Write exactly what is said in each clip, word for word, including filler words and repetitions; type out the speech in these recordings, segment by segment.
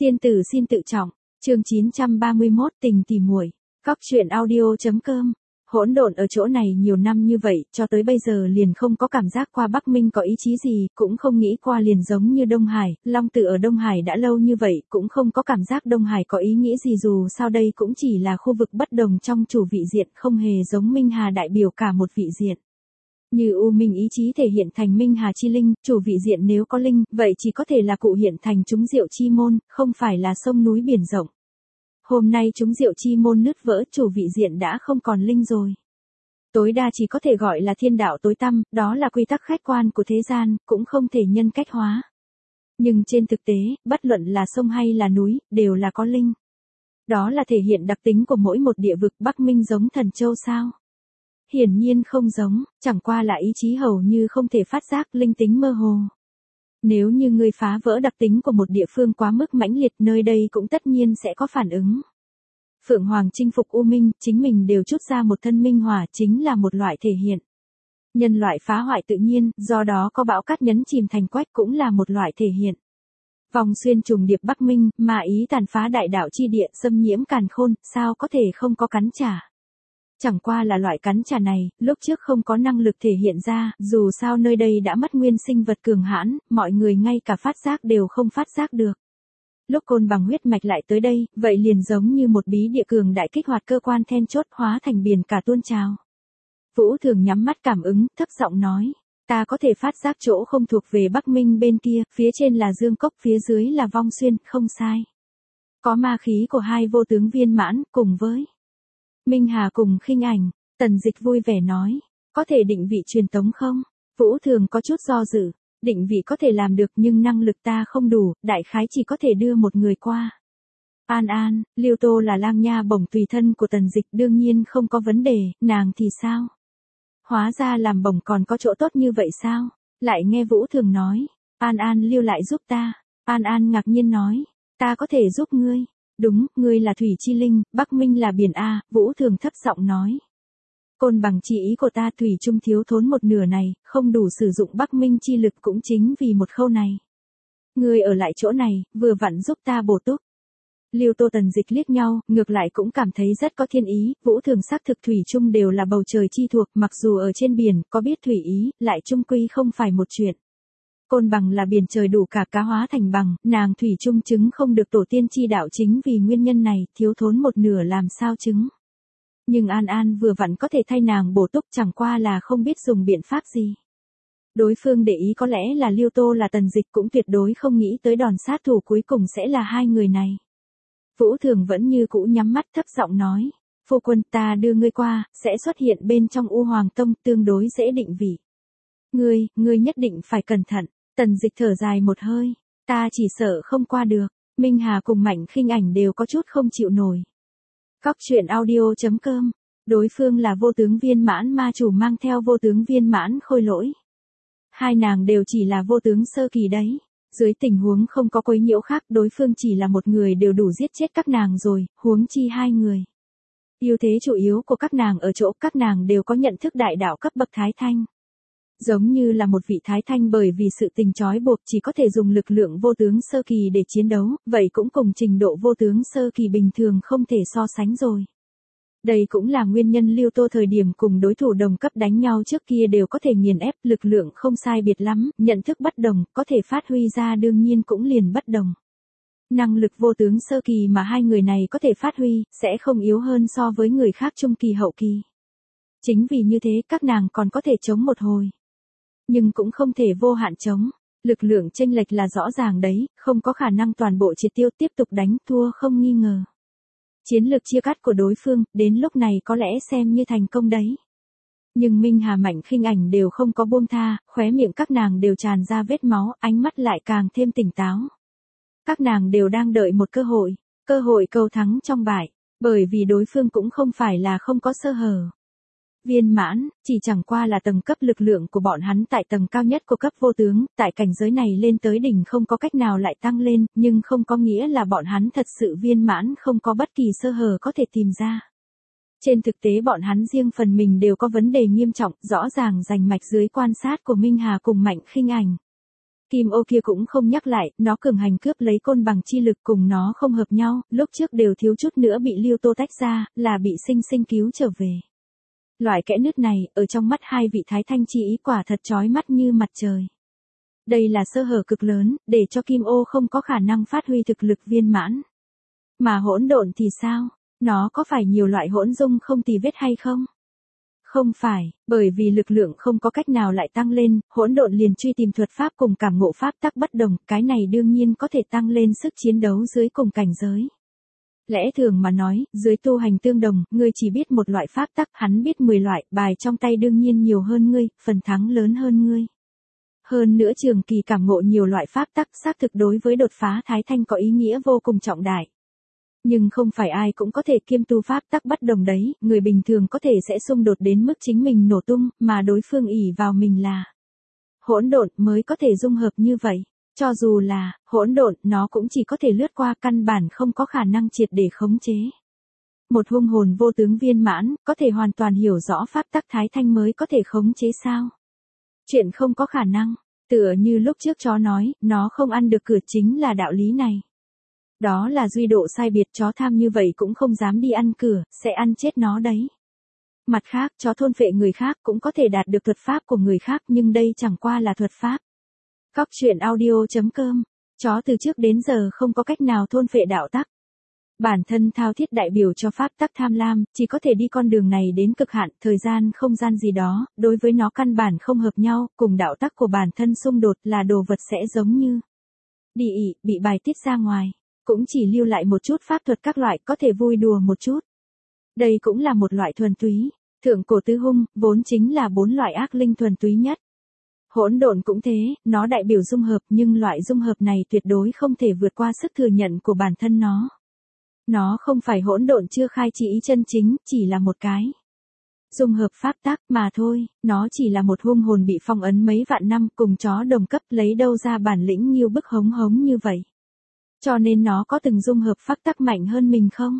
Tiên tử xin tự trọng, chương chín trăm ba mươi mốt tình tỉ muội. Góc truyện audio chấm com. Hỗn độn ở chỗ này nhiều năm như vậy, cho tới bây giờ liền không có cảm giác qua Bắc Minh có ý chí gì, cũng không nghĩ qua liền giống như Đông Hải, Long Tử ở Đông Hải đã lâu như vậy, cũng không có cảm giác Đông Hải có ý nghĩ gì, dù sao đây cũng chỉ là khu vực bất đồng trong chủ vị diện, không hề giống Minh Hà đại biểu cả một vị diện. Như U Minh ý chí thể hiện thành Minh Hà chi linh, chủ vị diện nếu có linh, vậy chỉ có thể là cụ hiện thành chúng diệu chi môn, không phải là sông núi biển rộng. Hôm nay chúng diệu chi môn nứt vỡ, chủ vị diện đã không còn linh rồi. Tối đa chỉ có thể gọi là thiên đạo tối tăm, đó là quy tắc khách quan của thế gian, cũng không thể nhân cách hóa. Nhưng trên thực tế, bất luận là sông hay là núi, đều là có linh. Đó là thể hiện đặc tính của mỗi một địa vực. Bắc Minh giống Thần Châu sao? Hiển nhiên không giống, chẳng qua là ý chí hầu như không thể phát giác, linh tính mơ hồ. Nếu như ngươi phá vỡ đặc tính của một địa phương quá mức mãnh liệt, nơi đây cũng tất nhiên sẽ có phản ứng. Phượng Hoàng chinh phục U Minh, chính mình đều chút ra một thân minh hỏa, chính là một loại thể hiện. Nhân loại phá hoại tự nhiên, do đó có bão cát nhấn chìm thành quách, cũng là một loại thể hiện. Vòng xuyên trùng điệp Bắc Minh, mà ý tàn phá đại đạo chi địa, xâm nhiễm càn khôn, sao có thể không có cắn trả. Chẳng qua là loại cắn trả này, lúc trước không có năng lực thể hiện ra, dù sao nơi đây đã mất nguyên sinh vật cường hãn, mọi người ngay cả phát giác đều không phát giác được. Lúc côn bằng huyết mạch lại tới đây, vậy liền giống như một bí địa cường đại kích hoạt cơ quan then chốt, hóa thành biển cả tuôn trào. Vũ Thường nhắm mắt cảm ứng, thấp giọng nói, ta có thể phát giác chỗ không thuộc về Bắc Minh bên kia, phía trên là Dương Cốc, phía dưới là Vong Xuyên, không sai. Có ma khí của hai vô tướng viên mãn, cùng với Minh Hà cùng Khinh Ảnh. Tần Dịch vui vẻ nói, có thể định vị truyền tống không? Vũ Thường có chút do dự, định vị có thể làm được nhưng năng lực ta không đủ, đại khái chỉ có thể đưa một người qua. An An, Liêu Tô là lang nha bổng tùy thân của Tần Dịch, đương nhiên không có vấn đề, nàng thì sao? Hóa ra làm bổng còn có chỗ tốt như vậy sao? Lại nghe Vũ Thường nói, An An lưu lại giúp ta. An An ngạc nhiên nói, ta có thể giúp ngươi. Đúng, ngươi là thủy chi linh, Bắc Minh là biển A, Vũ Thường thấp giọng nói. Côn bằng chỉ ý của ta thủy trung thiếu thốn một nửa này, không đủ sử dụng Bắc Minh chi lực cũng chính vì một khâu này. Ngươi ở lại chỗ này, vừa vặn giúp ta bổ túc. Liêu Tô Tần Dịch liếc nhau, ngược lại cũng cảm thấy rất có thiên ý, Vũ Thường xác thực thủy trung đều là bầu trời chi thuộc, mặc dù ở trên biển, có biết thủy ý, lại trung quy không phải một chuyện. Côn bằng là biển trời đủ cả, cá hóa thành bằng, nàng thủy chung chứng không được tổ tiên chi đạo, chính vì nguyên nhân này, thiếu thốn một nửa làm sao chứng. Nhưng An An vừa vặn có thể thay nàng bổ túc, chẳng qua là không biết dùng biện pháp gì. Đối phương để ý có lẽ là Liêu Tô là Tần Dịch, cũng tuyệt đối không nghĩ tới đòn sát thủ cuối cùng sẽ là hai người này. Vũ Thường vẫn như cũ nhắm mắt thấp giọng nói, phu quân, ta đưa ngươi qua, sẽ xuất hiện bên trong U Hoàng Tông, tương đối dễ định vị. Ngươi, ngươi nhất định phải cẩn thận. Tần Dịch thở dài một hơi, ta chỉ sợ không qua được. Minh Hà cùng Mạnh Khinh Ảnh đều có chút không chịu nổi. Góc truyện audio chấm com. Đối phương là vô tướng viên mãn ma chủ mang theo vô tướng viên mãn khôi lỗi. Hai nàng đều chỉ là vô tướng sơ kỳ đấy. Dưới tình huống không có quấy nhiễu khác, đối phương chỉ là một người đều đủ giết chết các nàng rồi, huống chi hai người. Ưu thế chủ yếu của các nàng ở chỗ các nàng đều có nhận thức đại đạo cấp bậc Thái Thanh. Giống như là một vị Thái Thanh, bởi vì sự tình trói buộc chỉ có thể dùng lực lượng vô tướng sơ kỳ để chiến đấu, vậy cũng cùng trình độ vô tướng sơ kỳ bình thường không thể so sánh rồi. Đây cũng là nguyên nhân Liêu Tô thời điểm cùng đối thủ đồng cấp đánh nhau trước kia đều có thể nghiền ép, lực lượng không sai biệt lắm, nhận thức bất đồng, có thể phát huy ra đương nhiên cũng liền bất đồng. Năng lực vô tướng sơ kỳ mà hai người này có thể phát huy, sẽ không yếu hơn so với người khác trung kỳ hậu kỳ. Chính vì như thế các nàng còn có thể chống một hồi. Nhưng cũng không thể vô hạn chống, lực lượng chênh lệch là rõ ràng đấy, không có khả năng toàn bộ triệt tiêu, tiếp tục đánh thua không nghi ngờ. Chiến lược chia cắt của đối phương, đến lúc này có lẽ xem như thành công đấy. Nhưng Minh Hà Mạnh Khinh Ảnh đều không có buông tha, khóe miệng các nàng đều tràn ra vết máu, ánh mắt lại càng thêm tỉnh táo. Các nàng đều đang đợi một cơ hội, cơ hội cầu thắng trong bại, bởi vì đối phương cũng không phải là không có sơ hở. Viên mãn, chỉ chẳng qua là tầng cấp lực lượng của bọn hắn tại tầng cao nhất của cấp vô tướng, tại cảnh giới này lên tới đỉnh không có cách nào lại tăng lên, nhưng không có nghĩa là bọn hắn thật sự viên mãn, không có bất kỳ sơ hở có thể tìm ra. Trên thực tế bọn hắn riêng phần mình đều có vấn đề nghiêm trọng, rõ ràng rành mạch dưới quan sát của Minh Hà cùng Mạnh Khinh Ảnh. Kim ô kia cũng không nhắc lại, nó cường hành cướp lấy côn bằng chi lực cùng nó không hợp nhau, lúc trước đều thiếu chút nữa bị Lưu Tô tách ra, là bị sinh sinh cứu trở về. Loại kẽ nứt này, ở trong mắt hai vị thái thanh chi ý quả thật chói mắt như mặt trời. Đây là sơ hở cực lớn, để cho Kim ô không có khả năng phát huy thực lực viên mãn. Mà hỗn độn thì sao? Nó có phải nhiều loại hỗn dung không tì vết hay không? Không phải, bởi vì lực lượng không có cách nào lại tăng lên, hỗn độn liền truy tìm thuật pháp cùng cảm ngộ pháp tắc bất đồng, cái này đương nhiên có thể tăng lên sức chiến đấu dưới cùng cảnh giới. Lẽ thường mà nói, dưới tu hành tương đồng, ngươi chỉ biết một loại pháp tắc, hắn biết mười loại, bài trong tay đương nhiên nhiều hơn ngươi, phần thắng lớn hơn ngươi. Hơn nữa trường kỳ cảm ngộ nhiều loại pháp tắc xác thực đối với đột phá thái thanh có ý nghĩa vô cùng trọng đại. Nhưng không phải ai cũng có thể kiêm tu pháp tắc bất đồng đấy, người bình thường có thể sẽ xung đột đến mức chính mình nổ tung, mà đối phương ỷ vào mình là hỗn độn mới có thể dung hợp như vậy. Cho dù là hỗn độn, nó cũng chỉ có thể lướt qua, căn bản không có khả năng triệt để khống chế. Một hung hồn vô tướng viên mãn, có thể hoàn toàn hiểu rõ pháp tắc thái thanh mới có thể khống chế sao? Chuyện không có khả năng, tựa như lúc trước chó nói, nó không ăn được cửa chính là đạo lý này. Đó là duy độ sai biệt, chó tham như vậy cũng không dám đi ăn cửa, sẽ ăn chết nó đấy. Mặt khác, chó thôn phệ người khác cũng có thể đạt được thuật pháp của người khác, nhưng đây chẳng qua là thuật pháp. Cóc truyện audio chấm com, chó từ trước đến giờ không có cách nào thôn phệ đạo tắc. Bản thân thao thiết đại biểu cho pháp tắc tham lam, chỉ có thể đi con đường này đến cực hạn, thời gian không gian gì đó, đối với nó căn bản không hợp nhau, cùng đạo tắc của bản thân xung đột là đồ vật sẽ giống như đi ị, bị bài tiết ra ngoài. Cũng chỉ lưu lại một chút pháp thuật các loại, có thể vui đùa một chút. Đây cũng là một loại thuần túy. Thượng cổ tứ hung, vốn chính là bốn loại ác linh thuần túy nhất. Hỗn độn cũng thế, nó đại biểu dung hợp, nhưng loại dung hợp này tuyệt đối không thể vượt qua sức thừa nhận của bản thân nó. Nó không phải hỗn độn chưa khai chỉ ý chân chính, chỉ là một cái dung hợp pháp tắc mà thôi, nó chỉ là một hung hồn bị phong ấn mấy vạn năm, cùng chó đồng cấp, lấy đâu ra bản lĩnh nghiêu bức hống hống như vậy. Cho nên nó có từng dung hợp pháp tắc mạnh hơn mình không?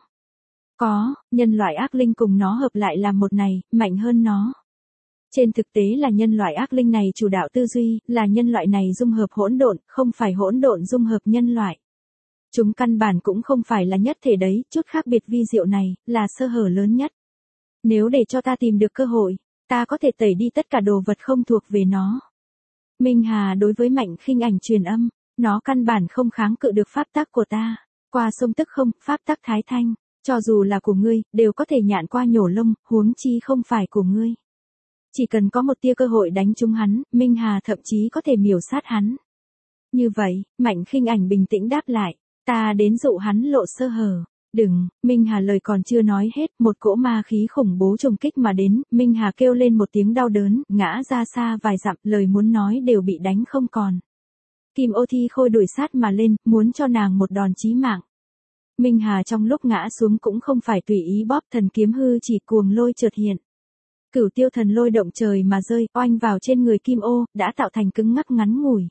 Có, nhân loại ác linh cùng nó hợp lại làm một này, mạnh hơn nó. Trên thực tế là nhân loại ác linh này chủ đạo tư duy, là nhân loại này dung hợp hỗn độn, không phải hỗn độn dung hợp nhân loại. Chúng căn bản cũng không phải là nhất thể đấy, chút khác biệt vi diệu này, là sơ hở lớn nhất. Nếu để cho ta tìm được cơ hội, ta có thể tẩy đi tất cả đồ vật không thuộc về nó. Minh Hà đối với Mạnh Khinh Ảnh truyền âm. Nó căn bản không kháng cự được pháp tắc của ta. Qua sông tức không, pháp tắc thái thanh, cho dù là của ngươi, đều có thể nhạn qua nhổ lông, huống chi không phải của ngươi. Chỉ cần có một tia cơ hội đánh trúng hắn, Minh Hà thậm chí có thể miểu sát hắn. Như vậy, Mạnh Khinh Ảnh bình tĩnh đáp lại, ta đến dụ hắn lộ sơ hở. Đừng, Minh Hà lời còn chưa nói hết, một cỗ ma khí khủng bố trùng kích mà đến, Minh Hà kêu lên một tiếng đau đớn, ngã ra xa vài dặm, lời muốn nói đều bị đánh không còn. Kim ô thi khôi đuổi sát mà lên, muốn cho nàng một đòn chí mạng. Minh Hà trong lúc ngã xuống cũng không phải tùy ý bóp, thần kiếm hư chỉ cuồng lôi chợt hiện. Cửu tiêu thần lôi động trời mà rơi, oanh vào trên người Kim ô, đã tạo thành cứng ngắc ngắn ngủi.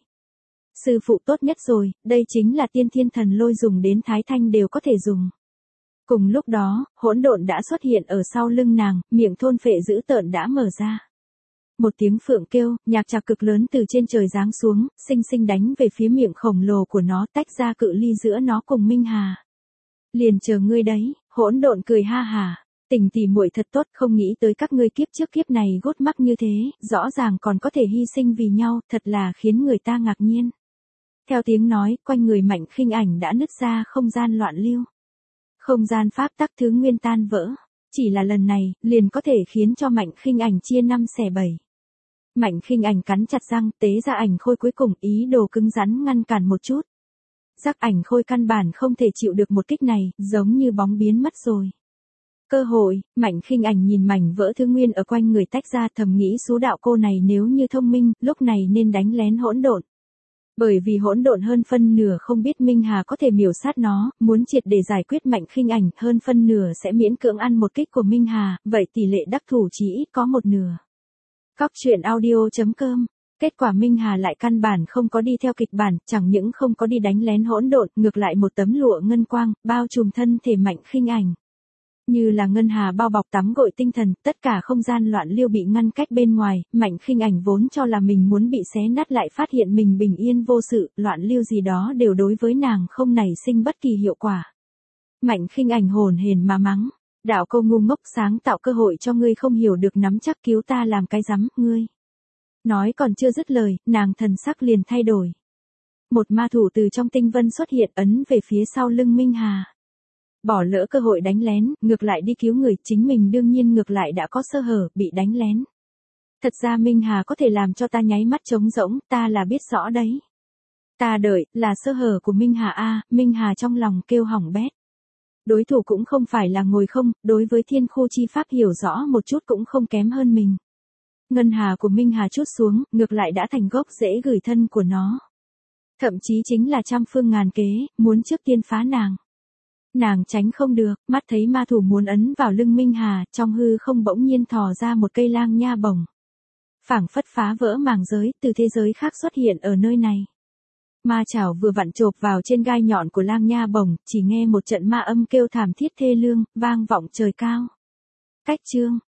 Sư phụ tốt nhất rồi, đây chính là tiên thiên thần lôi dùng đến thái thanh đều có thể dùng. Cùng lúc đó, hỗn độn đã xuất hiện ở sau lưng nàng, miệng thôn phệ dữ tợn đã mở ra. Một tiếng phượng kêu, nhạc trạc cực lớn từ trên trời giáng xuống, xinh xinh đánh về phía miệng khổng lồ của nó, tách ra cự ly giữa nó cùng Minh Hà. Liền chờ ngươi đấy, hỗn độn cười ha hà, tình tỉ muội thật tốt, không nghĩ tới các ngươi kiếp trước kiếp này gốt mắc như thế, rõ ràng còn có thể hy sinh vì nhau, thật là khiến người ta ngạc nhiên. Theo tiếng nói, quanh người Mạnh Khinh Ảnh đã nứt ra không gian loạn lưu. Không gian pháp tắc thứ nguyên tan vỡ, chỉ là lần này, liền có thể khiến cho Mạnh Khinh Ảnh chia năm xẻ bảy. Mạnh Khinh Ảnh cắn chặt răng, tế ra ảnh khôi cuối cùng, ý đồ cứng rắn ngăn cản một chút. Giác ảnh khôi căn bản không thể chịu được một kích này, giống như bóng biến mất rồi. Cơ hội, Mạnh Khinh Ảnh nhìn mảnh vỡ thứ nguyên ở quanh người tách ra, thầm nghĩ số đạo cô này nếu như thông minh, lúc này nên đánh lén hỗn độn. Bởi vì hỗn độn hơn phân nửa không biết Minh Hà có thể miểu sát nó, muốn triệt để giải quyết Mạnh Khinh Ảnh, hơn phân nửa sẽ miễn cưỡng ăn một kích của Minh Hà, vậy tỷ lệ đắc thủ chỉ ít có một nửa. Cóc truyện audio chấm com. Kết quả Minh Hà lại căn bản không có đi theo kịch bản, chẳng những không có đi đánh lén hỗn độn, ngược lại một tấm lụa ngân quang, bao trùm thân thể Mạnh Khinh Ảnh. Như là ngân hà bao bọc tắm gội tinh thần, tất cả không gian loạn lưu bị ngăn cách bên ngoài, Mạnh Khinh Ảnh vốn cho là mình muốn bị xé nát lại phát hiện mình bình yên vô sự, loạn lưu gì đó đều đối với nàng không nảy sinh bất kỳ hiệu quả. Mạnh Khinh Ảnh hồn hển mà mắng, đạo câu ngu ngốc sáng tạo cơ hội cho ngươi không hiểu được nắm chắc cứu ta làm cái rắm, ngươi. Nói còn chưa dứt lời, nàng thần sắc liền thay đổi. Một ma thủ từ trong tinh vân xuất hiện ấn về phía sau lưng Minh Hà. Bỏ lỡ cơ hội đánh lén, ngược lại đi cứu người, chính mình đương nhiên ngược lại đã có sơ hở, bị đánh lén. Thật ra Minh Hà có thể làm cho ta nháy mắt trống rỗng, ta là biết rõ đấy. Ta đợi, là sơ hở của Minh Hà a, Minh Hà trong lòng kêu hỏng bét. Đối thủ cũng không phải là ngồi không, đối với thiên khu chi pháp hiểu rõ một chút cũng không kém hơn mình. Ngân hà của Minh Hà chút xuống, ngược lại đã thành gốc rễ gửi thân của nó. Thậm chí chính là trăm phương ngàn kế, muốn trước tiên phá nàng. Nàng tránh không được, mắt thấy ma thủ muốn ấn vào lưng Minh Hà, trong hư không bỗng nhiên thò ra một cây lang nha bổng. Phảng phất phá vỡ màng giới, từ thế giới khác xuất hiện ở nơi này. Ma chảo vừa vặn chộp vào trên gai nhọn của lang nha bổng, chỉ nghe một trận ma âm kêu thảm thiết thê lương, vang vọng trời cao. Cách chương